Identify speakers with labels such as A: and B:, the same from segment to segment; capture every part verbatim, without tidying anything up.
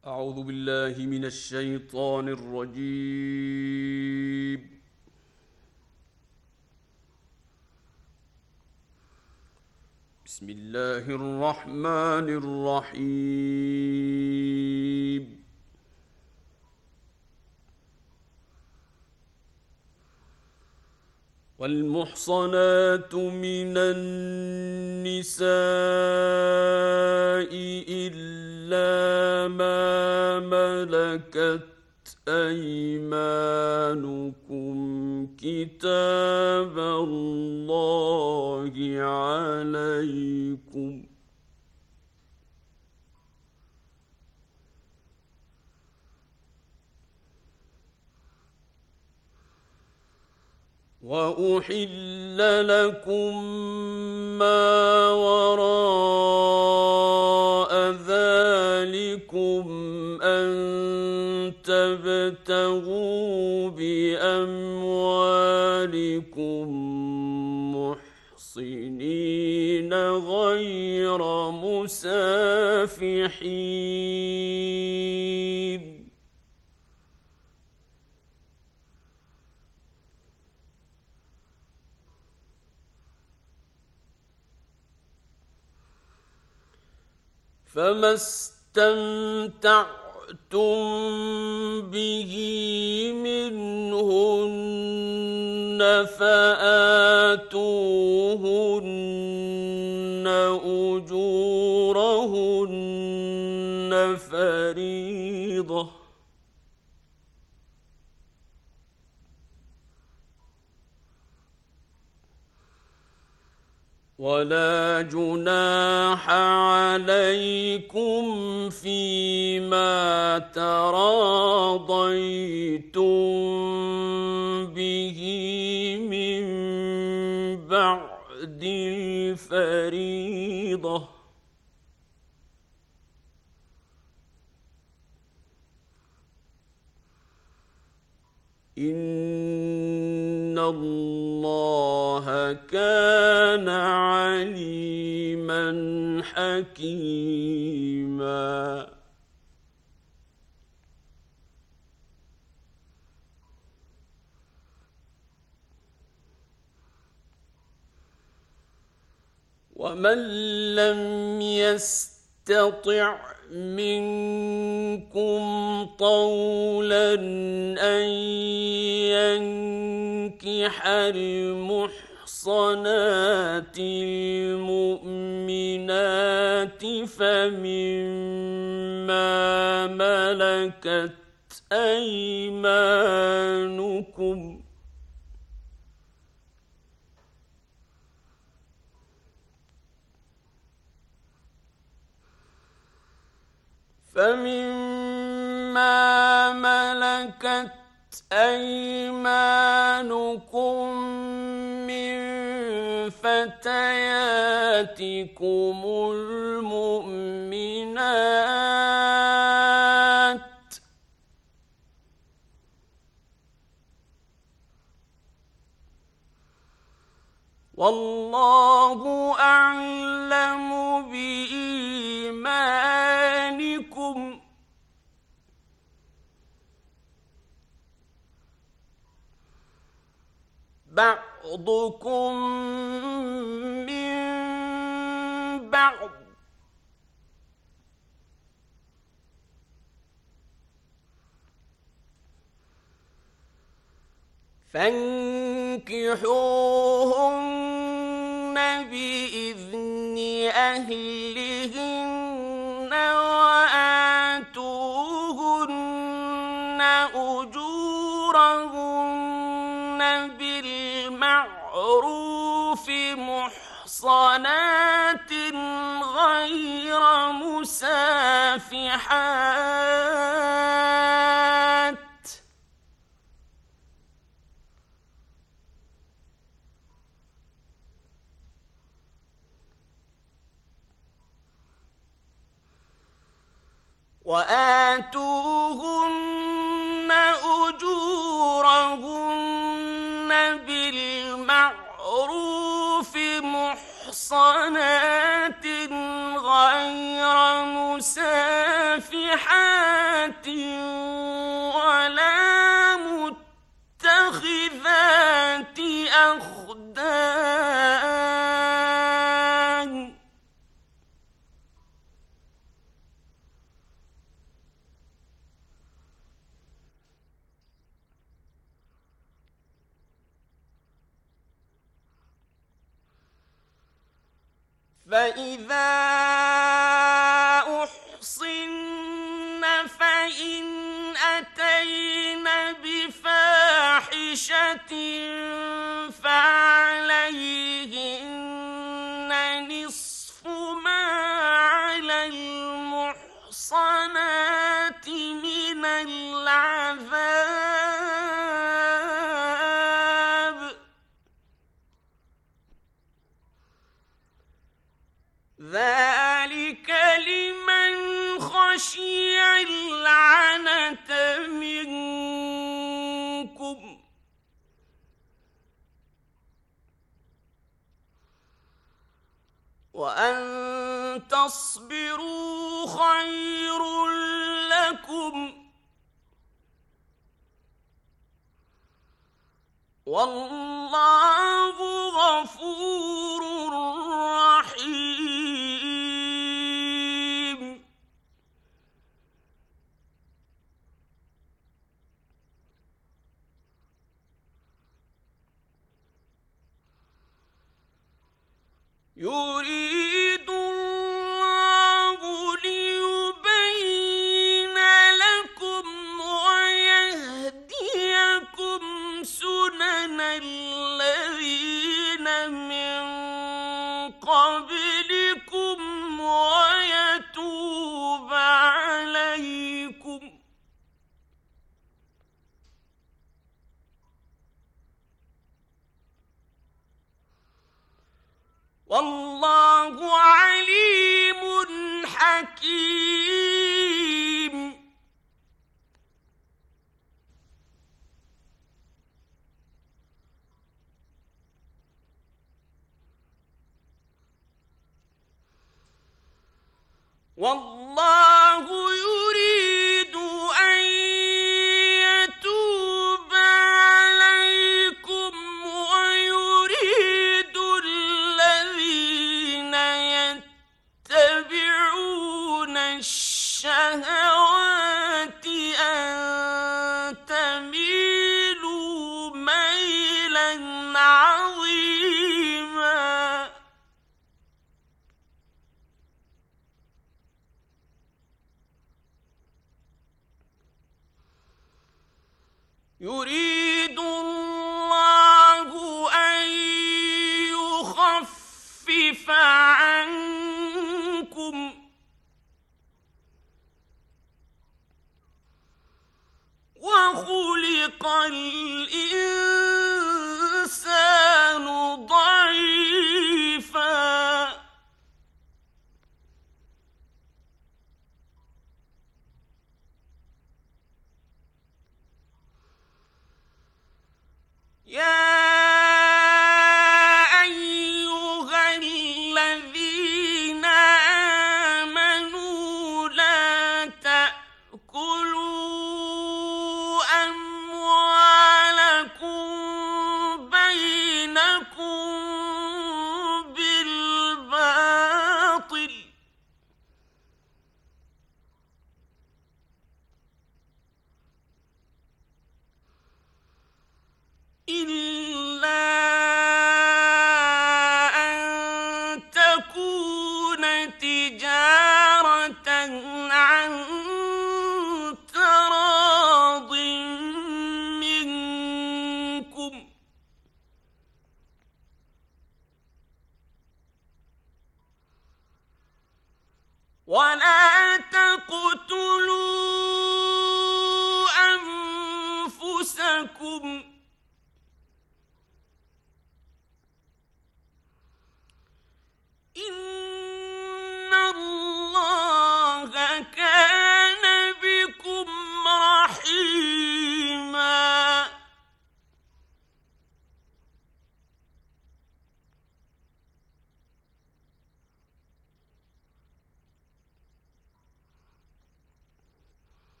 A: أعوذ بالله من الشيطان الرجيم. بسم الله الرحمن الرحيم. والمحصنات من النساء إلا ما ملكت أيمانكم كتاب الله عليكم. وأحل لكم ما وراء ذلكم أن تبتغوا بأموالكم محصنين غير مسافحين. فما استمتعتم به منهن فآتوهن أجورهن فريضة. ولا جناح عليكم فيما تراضيتم به من بعد الفريضة. إن الله كان عليما حكيما. ومن لم يستطع منكم طولا أن ينكح المحصنات المؤمنات فمما ملكت أيمانكم فمما ملكت أيمانكم من فتياتكم المؤمنات والله أعلم بإيمانكم بعضكم من بعض فانكحوهن بإذن أهلهن وآتوهن أجورهن بالمعروف محصنات غير مسافحات وآتوهن أجورهن بالمعروف محصنات غير مسافحات ناصحات ولا متخذات أخدان فإذا أحصن فإن أتين بفاحشة فعليهن نصف ما على المحصنات من العذاب ذلك لمن خشي العنة منكم وأن تصبروا خير لكم والله غفور رحيم يريد الله ليبين لكم ويهديكم سنن الذين من قبلكم ويتوب عليكم والله عليم حكيم والله يريد أن يتوب عليكم ويريد الذين يتبعون الشهوات أن تميلوا ميلا عظيما يريد الله أن يخفف عنكم وخلق الإنسان ضعيفا يا أيها الذين آمنوا لا تأكلوا أموالكم بينكم بالباطل إلا أن تكون تجارة عن تراض منكم ولا تقتلوا أنفسكم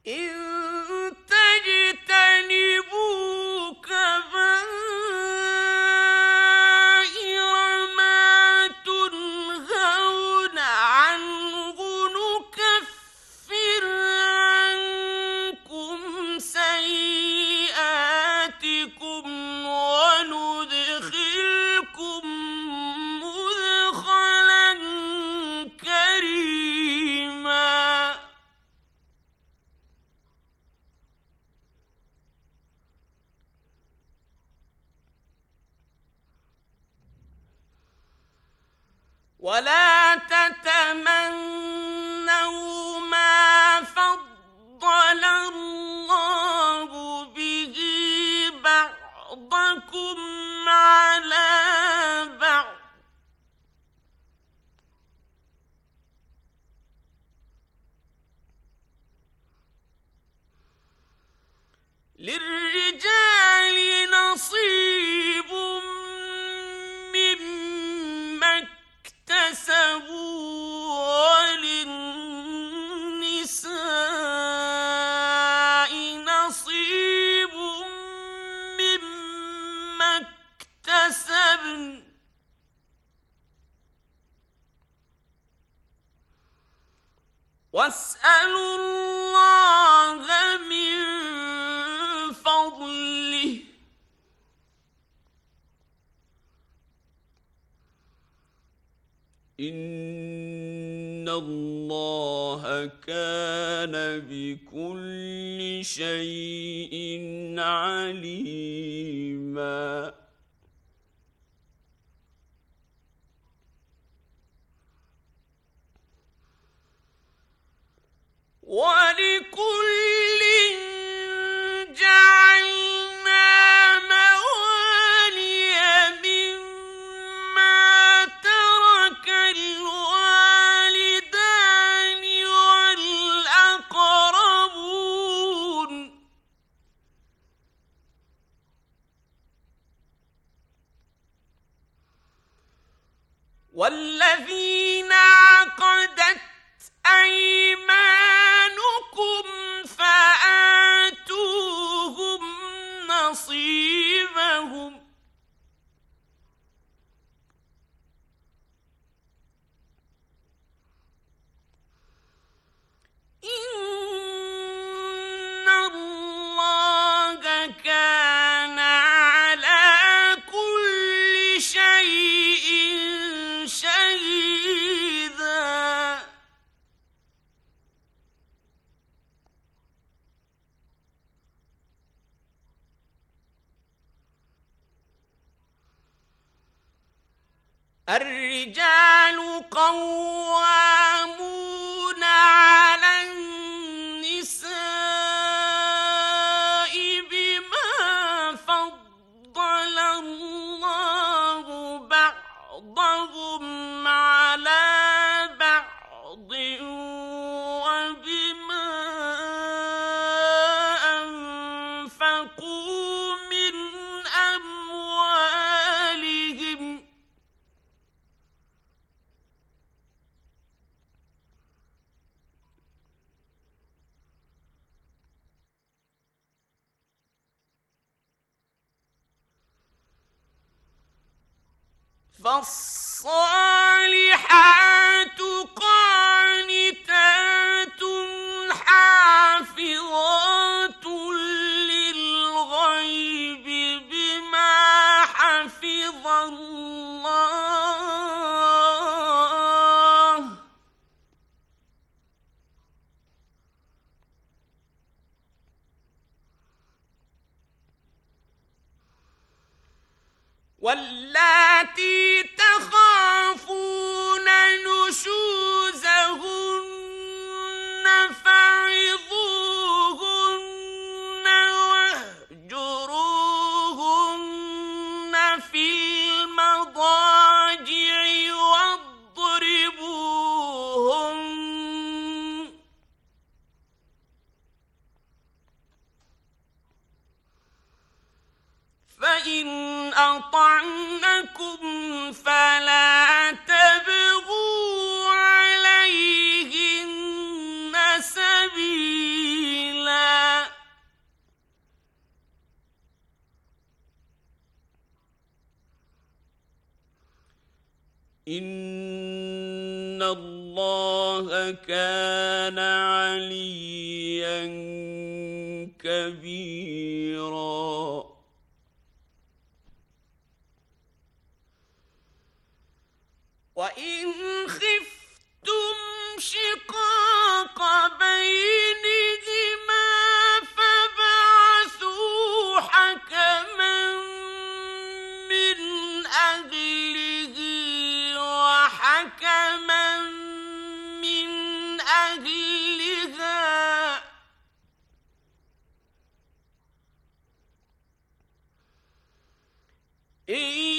A: إن تجتنبوا كبائر ما تنهون عنه نكفر عنكم سيئاتكم وندخلكم مدخلا كريما. ولا تتمنوا ما فضل الله به بعضكم على بعض للرجال نصيب مما اكتسبوا وللنساء نصيب مما اكتسبن واسألوا الله من فضله إن الله كان بكل شيء عليما. ولكل جعلنا موالي مما ترك الوالدان والأقربون والذين عقدت أيمانكم فآتوهم نصيبهم إن الله كان على كل شيء شهيدا. الرجال قوامون على النساء بما فضل الله بعضهم على بعض وبما أنفقوا من أموالهم فالصالحات قانتات حافظات للغيب بما حفظ الله واللاتي تخافون نشوزهن فعظوهن واهجروهن في المضاجع واضربوهن فإن أطعنكم فلا تبغوا عليهن سبيلا إن الله كان عليا كبيرا وإن خفتم شقاق بينهما فابعثوا حكما من أهله وحكما من أهلها إن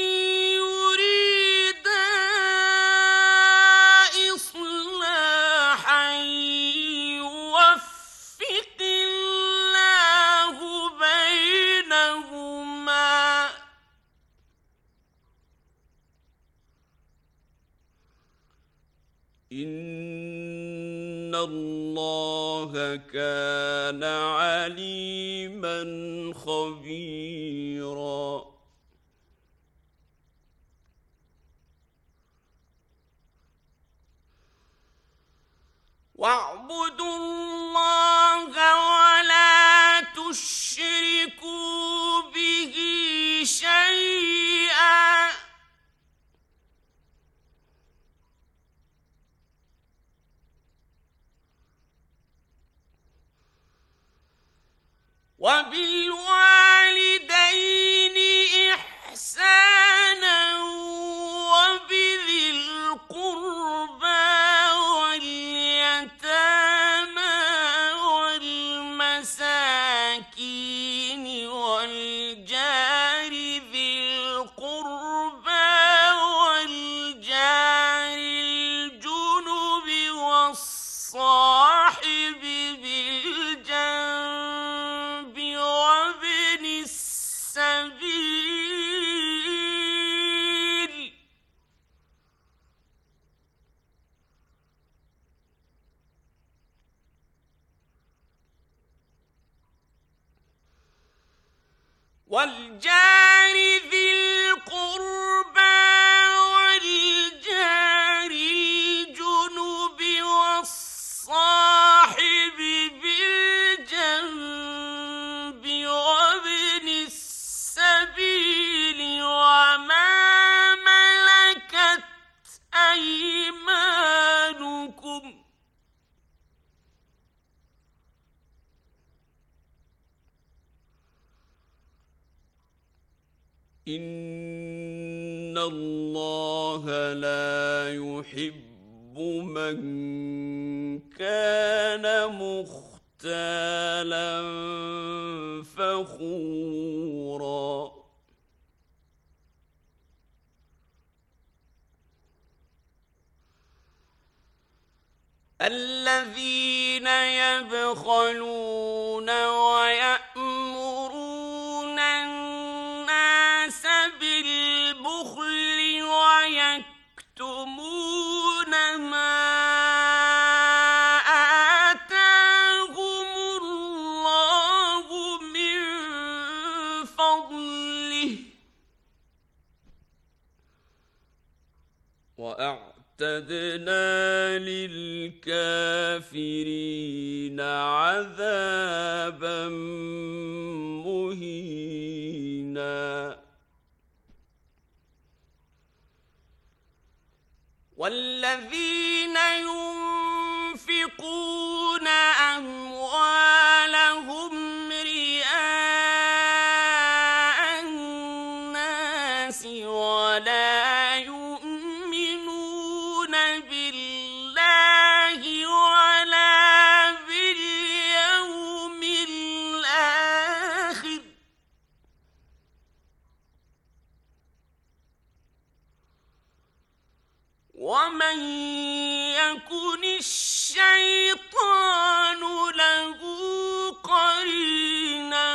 A: إن الله كان عليما خبيرا واعبدوا الله ولا تشركوا به شيئا وبالوالدين إحسانا وبذي القربى واليتامى والمساكين والجار ذي القربى والجار الجنب والصاحب بالجنب وابن السبيل والجار ذي القربى والجار الجنب والصاحب بالجنب وابن السبيل وما ملكت أيمانكم إن الله لا يحب من كان مختالا فخورا الذين يبخلون ويأمرون الناس بالبخل ويكتمون ما آتاهم الله من فضله وأعتدنا للكافرين عذابا مهينا والذين ينفقون أموالهم رئاء الناس ولا يؤمنون بالله ولا باليوم الآخر ومن يكن الشيطان له قرينا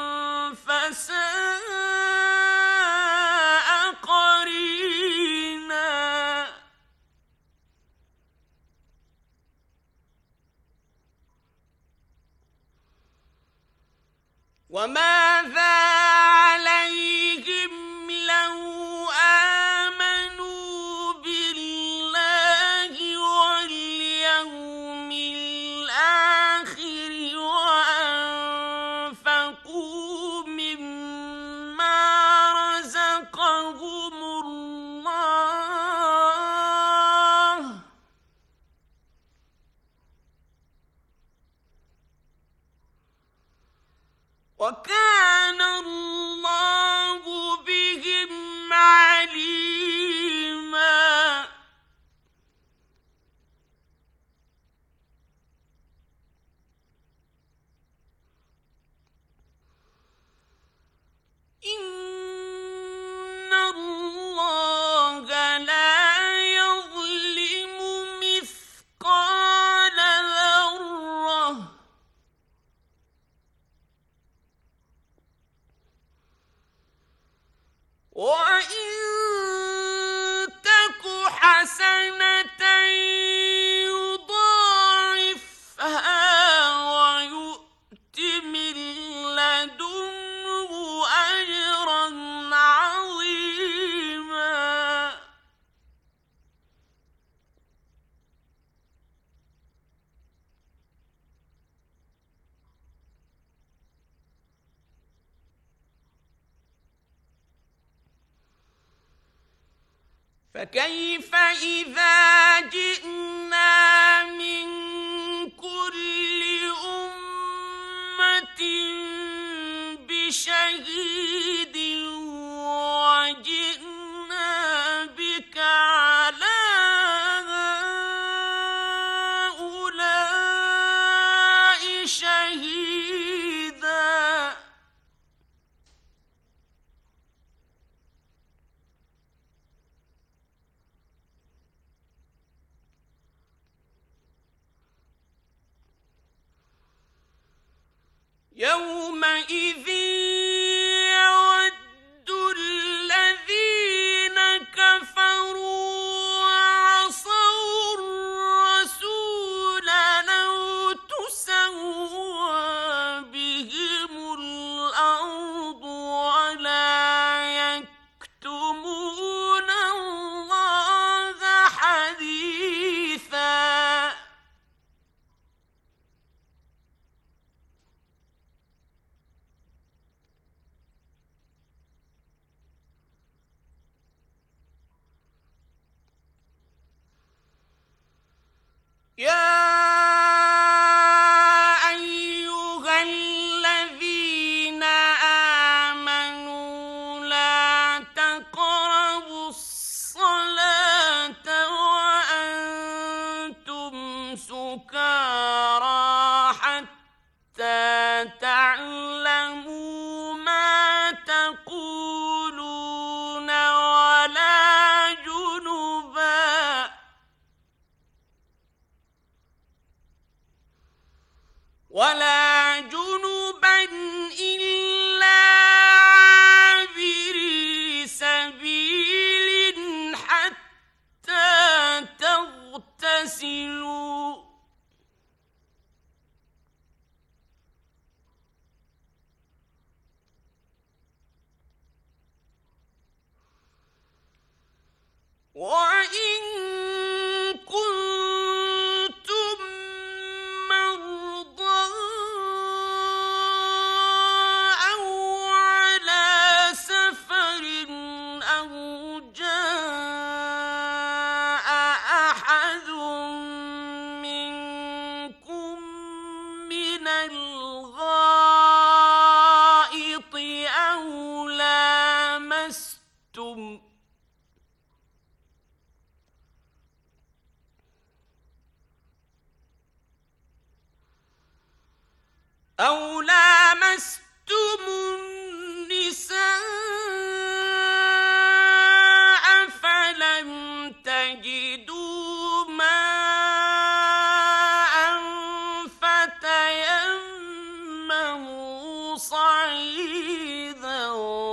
A: فساء قرينا وماذا عليهم لو آمنوا فكيف إذا جئنا من كل أمة بشهيد وجئنا بك على هؤلاء شهيدا يومئذ يود الذين كفروا وعصوا الرسول لو تسوى بهم الأرض ولا يكتمون الله حديثا يا أيها الذين آمنوا لا تقربوا الصلاة وأنتم سكارى حتى تعلموا ما تقولون ولا جنبا ولا جنبا إلا عابري سبيل حتى تغتسلوا وإن كنتم مرضى أو على سفر أو جاء أحد منكم من الغائط أو لامستم أو لامستم النساء فلم تجدوا ماء فتيمموا صعيدا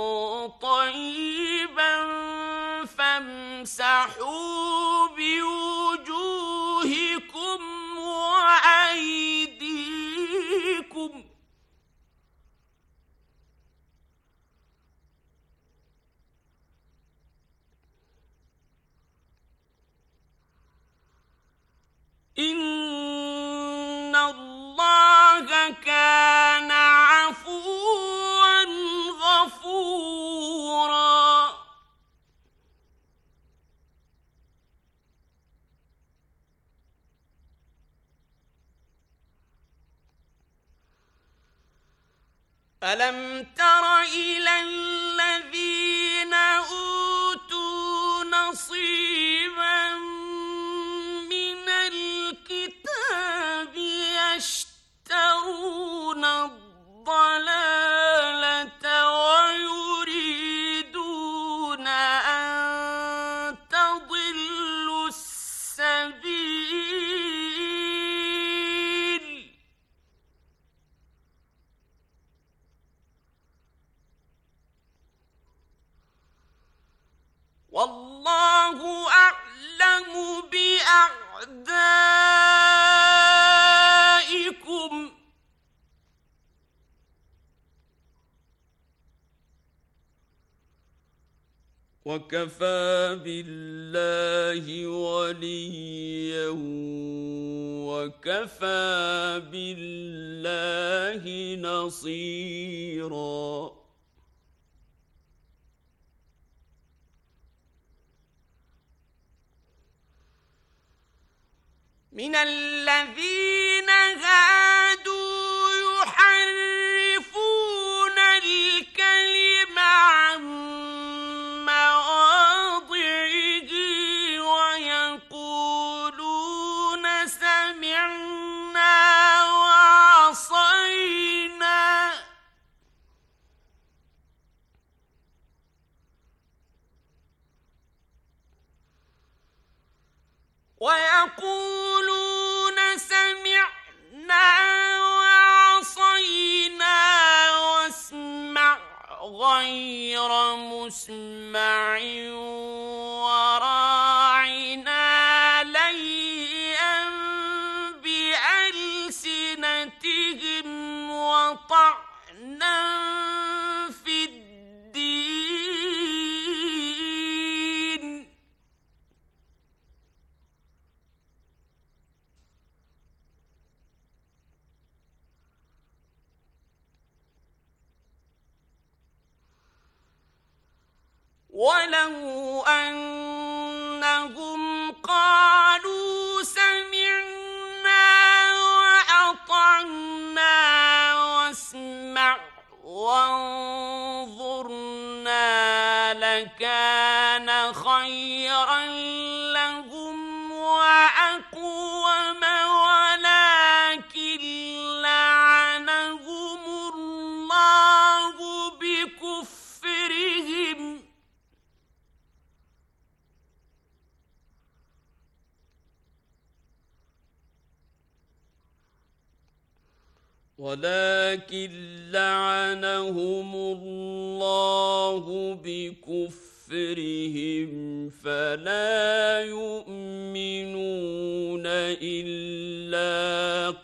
A: طيبا فامسحوا بوجوهكم وأيديكم إن الله كان عفوا غفورا ألم تر إلى الذين أوتوا نصيبا من الكتاب يشترون الضلالة ويريدون أن تضلوا السبيل والله أعلم بأعدائكم وكفى بالله وليا وكفى بالله نصيرا. من الذين هادوا يحرفون الكلم عن مواضعه ويقولون سمعنا وعصينا ويقولون سمعنا وعصينا واسمع غير مسمع وراعنا ليا بألسنتهم وطعنا في الدين ولو أنهم قالوا سمعنا وأطعنا واسمع وانظرنا لكان خيرا لهم وأقوم ولكن لعنهم الله بكفرهم ولكن لعنهم الله بكفرهم فلا يؤمنون إلا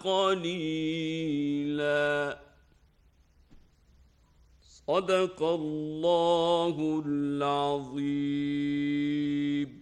A: قليلا. صدق الله العظيم.